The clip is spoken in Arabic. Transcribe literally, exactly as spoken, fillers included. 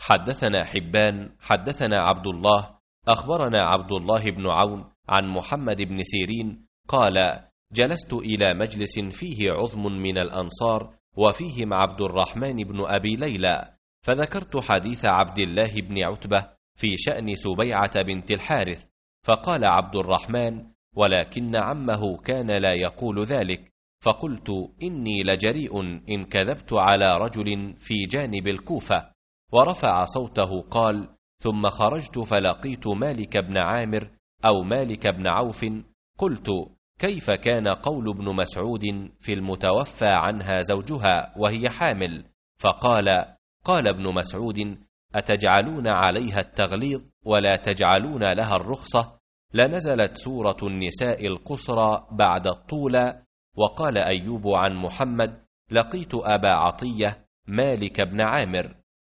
حدثنا حبان حدثنا عبد الله أخبرنا عبد الله بن عون عن محمد بن سيرين قال: جلست إلى مجلس فيه عظم من الأنصار وفيهم عبد الرحمن بن أبي ليلى، فذكرت حديث عبد الله بن عتبة في شأن سبيعة بنت الحارث، فقال عبد الرحمن: ولكن عمه كان لا يقول ذلك، فقلت: إني لجريء إن كذبت على رجل في جانب الكوفة. ورفع صوته قال: ثم خرجت فلقيت مالك بن عامر أو مالك بن عوف، قلت: كيف كان قول ابن مسعود في المتوفى عنها زوجها وهي حامل؟ فقال: قال ابن مسعود: أتجعلون عليها التغليظ ولا تجعلون لها الرخصة؟ لنزلت سورة النساء القصرى بعد الطولى. وقال أيوب عن محمد: لقيت أبا عطية مالك بن عامر